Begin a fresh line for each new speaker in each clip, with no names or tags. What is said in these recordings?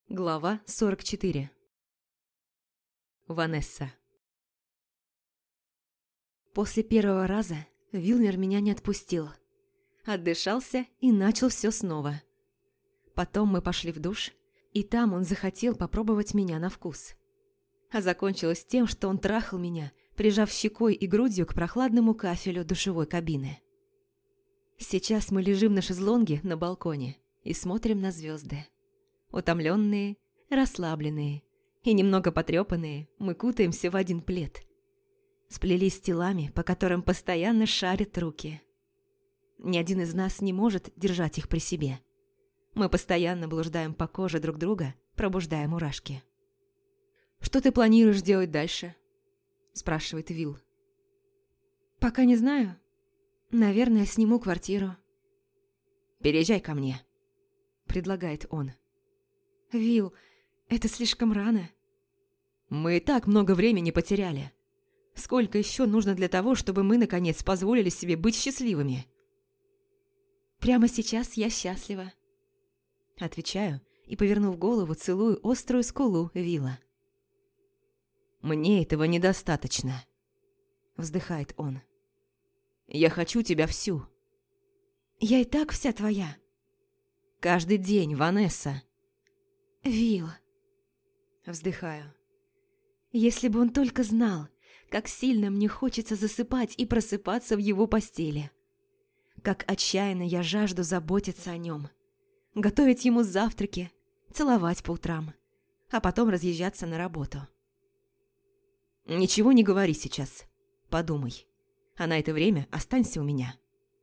Глава 44. Ванесса. После первого раза Вилмер меня не отпустил. Отдышался и начал все снова. Потом мы пошли в душ, и там он захотел попробовать меня на вкус. А закончилось тем, что он трахал меня, прижав щекой и грудью к прохладному кафелю душевой кабины. Сейчас мы лежим на шезлонге на балконе и смотрим на звезды. Утомленные, расслабленные и немного потрепанные, мы кутаемся в один плед. Сплелись телами, по которым постоянно шарят руки. Ни один из нас не может держать их при себе. Мы постоянно блуждаем по коже друг друга, пробуждая мурашки. «Что ты планируешь делать дальше?» – спрашивает Вил. «Пока не знаю. Наверное, сниму квартиру». «Переезжай ко мне», – предлагает он. «Вил, это слишком рано». «Мы и так много времени потеряли. Сколько еще нужно для того, чтобы мы, наконец, позволили себе быть счастливыми?» «Прямо сейчас я счастлива», – отвечаю и, повернув голову, целую острую скулу Вилла. «Мне этого недостаточно», – вздыхает он. «Я хочу тебя всю». «Я и так вся твоя». «Каждый день, Ванесса». «Вилл», – вздыхаю. «Если бы он только знал, как сильно мне хочется засыпать и просыпаться в его постели. Как отчаянно я жажду заботиться о нем, готовить ему завтраки, целовать по утрам, а потом разъезжаться на работу». «Ничего не говори сейчас. Подумай. А на это время останься у меня».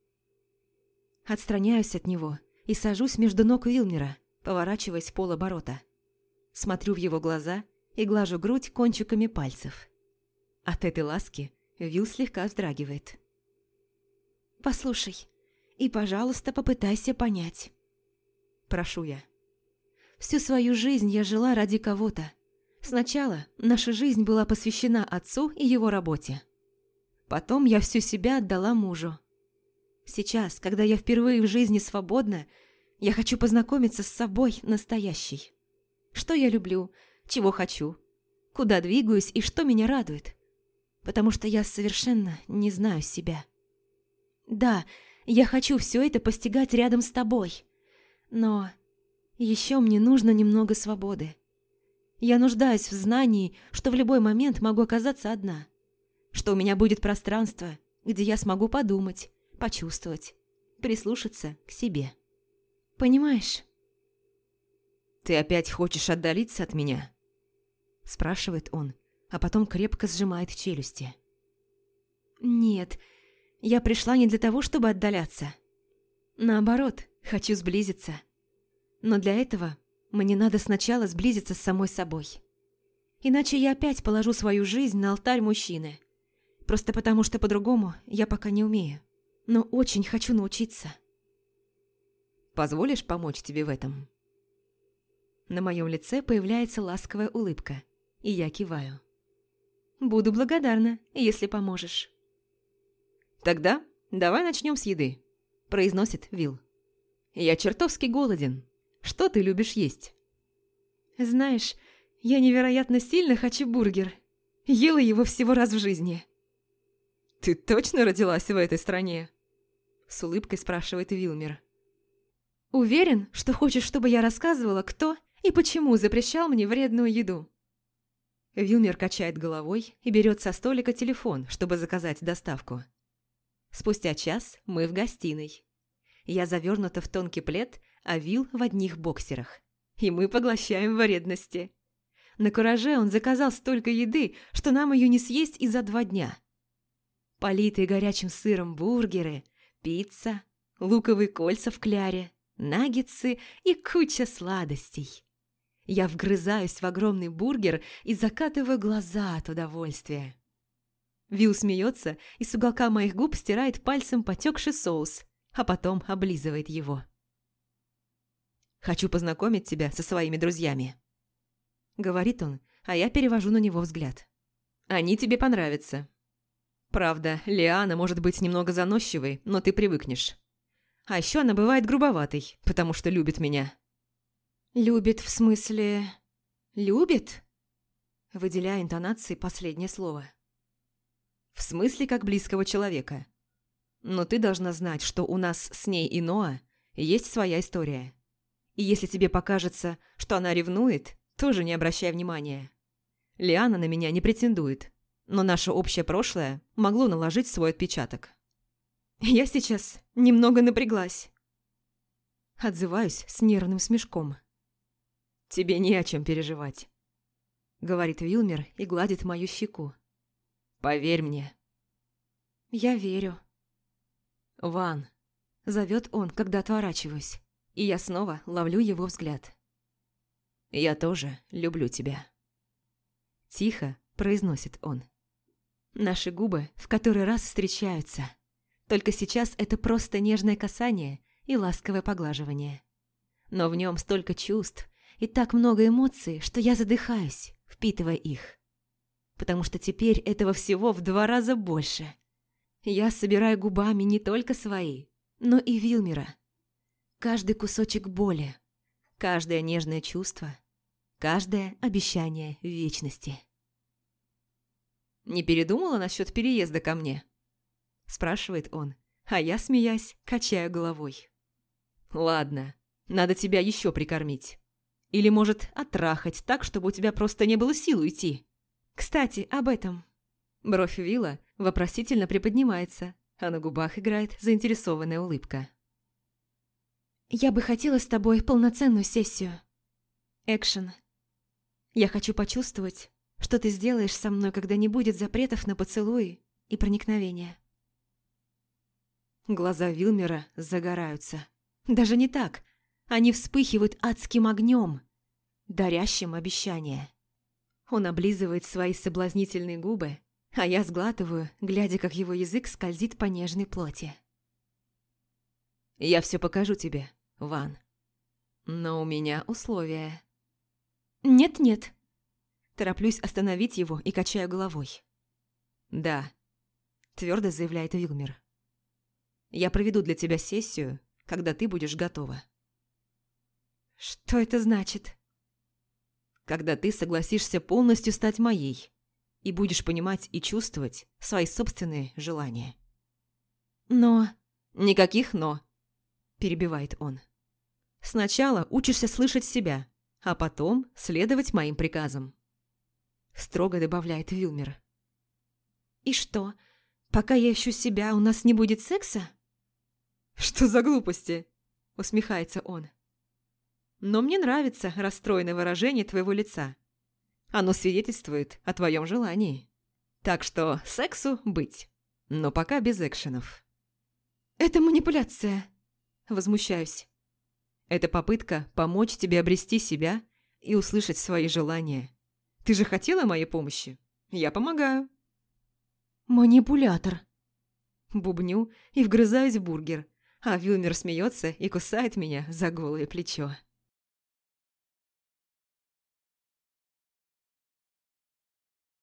Отстраняюсь от него и сажусь между ног Вилмера, поворачиваясь в полоборота. Смотрю в его глаза и глажу грудь кончиками пальцев. От этой ласки Вил слегка вздрагивает. «Послушай, и, пожалуйста, попытайся понять». Прошу я. Всю свою жизнь я жила ради кого-то. Сначала наша жизнь была посвящена отцу и его работе. Потом я всю себя отдала мужу. Сейчас, когда я впервые в жизни свободна, я хочу познакомиться с собой настоящей. Что я люблю, чего хочу, куда двигаюсь и что меня радует. Потому что я совершенно не знаю себя. Да, я хочу все это постигать рядом с тобой. Но еще мне нужно немного свободы. Я нуждаюсь в знании, что в любой момент могу оказаться одна. Что у меня будет пространство, где я смогу подумать, почувствовать, прислушаться к себе. Понимаешь? «Ты опять хочешь отдалиться от меня?» Спрашивает он, а потом крепко сжимает челюсти. «Нет, я пришла не для того, чтобы отдаляться. Наоборот, хочу сблизиться. Но для этого мне надо сначала сблизиться с самой собой. Иначе я опять положу свою жизнь на алтарь мужчины. Просто потому, что по-другому я пока не умею. Но очень хочу научиться». «Позволишь помочь тебе в этом?» На моем лице появляется ласковая улыбка, и я киваю. «Буду благодарна, если поможешь». «Тогда давай начнем с еды», – произносит Вил. «Я чертовски голоден. Что ты любишь есть?» «Знаешь, я невероятно сильно хочу бургер. Ела его всего раз в жизни». «Ты точно родилась в этой стране?» – с улыбкой спрашивает Вилмер. «Уверен, что хочешь, чтобы я рассказывала, кто и почему запрещал мне вредную еду?» Вилмер качает головой и берет со столика телефон, чтобы заказать доставку. Спустя час мы в гостиной. Я завернута в тонкий плед, а Вил в одних боксерах. И мы поглощаем вредности. На кураже он заказал столько еды, что нам ее не съесть и за 2 дня. Политые горячим сыром бургеры, пицца, луковые кольца в кляре, наггетсы и куча сладостей. Я вгрызаюсь в огромный бургер и закатываю глаза от удовольствия. Вил смеется и с уголка моих губ стирает пальцем потекший соус, а потом облизывает его. «Хочу познакомить тебя со своими друзьями», — говорит он, а я перевожу на него взгляд. «Они тебе понравятся. Правда, Лиана может быть немного заносчивой, но ты привыкнешь. А еще она бывает грубоватой, потому что любит меня». Любит в смысле... Любит? Выделяя интонацией последнее слово. В смысле как близкого человека. Но ты должна знать, что у нас с ней и Ноа есть своя история. И если тебе покажется, что она ревнует, тоже не обращай внимания. Лиана на меня не претендует, но наше общее прошлое могло наложить свой отпечаток. Я сейчас немного напряглась. Отзываюсь с нервным смешком. «Тебе не о чем переживать», — говорит Вилмер и гладит мою щеку. «Поверь мне». Я верю. «Ван», — зовет он, когда отворачиваюсь, и я снова ловлю его взгляд. «Я тоже люблю тебя». Тихо произносит он. Наши губы в который раз встречаются. Только сейчас это просто нежное касание и ласковое поглаживание. Но в нем столько чувств и так много эмоций, что я задыхаюсь, впитывая их. Потому что теперь этого всего в 2 раза больше. Я собираю губами не только свои, но и Вилмера. Каждый кусочек боли, каждое нежное чувство, каждое обещание вечности. «Не передумала насчет переезда ко мне?» – спрашивает он, а я, смеясь, качаю головой. «Ладно, надо тебя еще прикормить. Или, может, оттрахать так, чтобы у тебя просто не было сил уйти. Кстати, об этом». Бровь Вилла вопросительно приподнимается, а на губах играет заинтересованная улыбка. «Я бы хотела с тобой полноценную сессию. Экшен. Я хочу почувствовать, что ты сделаешь со мной, когда не будет запретов на поцелуи и проникновения». Глаза Вилмера загораются. Даже не так. Они вспыхивают адским огнем, дарящим обещание. Он облизывает свои соблазнительные губы, а я сглатываю, глядя, как его язык скользит по нежной плоти. «Я все покажу тебе, Ван. Но у меня условия». «Нет-нет». Тороплюсь остановить его и качаю головой. «Да», – твердо заявляет Вилмер. «Я проведу для тебя сессию, когда ты будешь готова». «Что это значит?» «Когда ты согласишься полностью стать моей и будешь понимать и чувствовать свои собственные желания». «Но...» «Никаких «но», – перебивает он. «Сначала учишься слышать себя, а потом следовать моим приказам», – строго добавляет Вилмер. «И что, пока я ищу себя, у нас не будет секса?» «Что за глупости?» – усмехается он. «Но мне нравится расстроенное выражение твоего лица. Оно свидетельствует о твоем желании. Так что сексу быть, но пока без экшенов». «Это манипуляция», – возмущаюсь. «Это попытка помочь тебе обрести себя и услышать свои желания. Ты же хотела моей помощи? Я помогаю». «Манипулятор». Бубню и вгрызаюсь в бургер, а Вилмер смеется и кусает меня за голое плечо.